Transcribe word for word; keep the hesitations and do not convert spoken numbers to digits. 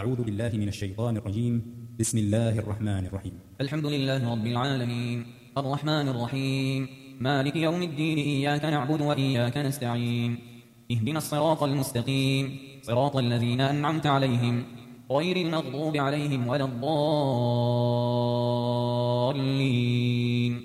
أعوذ بالله من الشيطان الرجيم. بسم الله الرحمن الرحيم. الحمد لله رب العالمين الرحمن الرحيم مالك يوم الدين. إياك نعبد وإياك نستعين. اهدنا الصراط المستقيم صراط الذين أنعمت عليهم غير المغضوب عليهم ولا الضالين.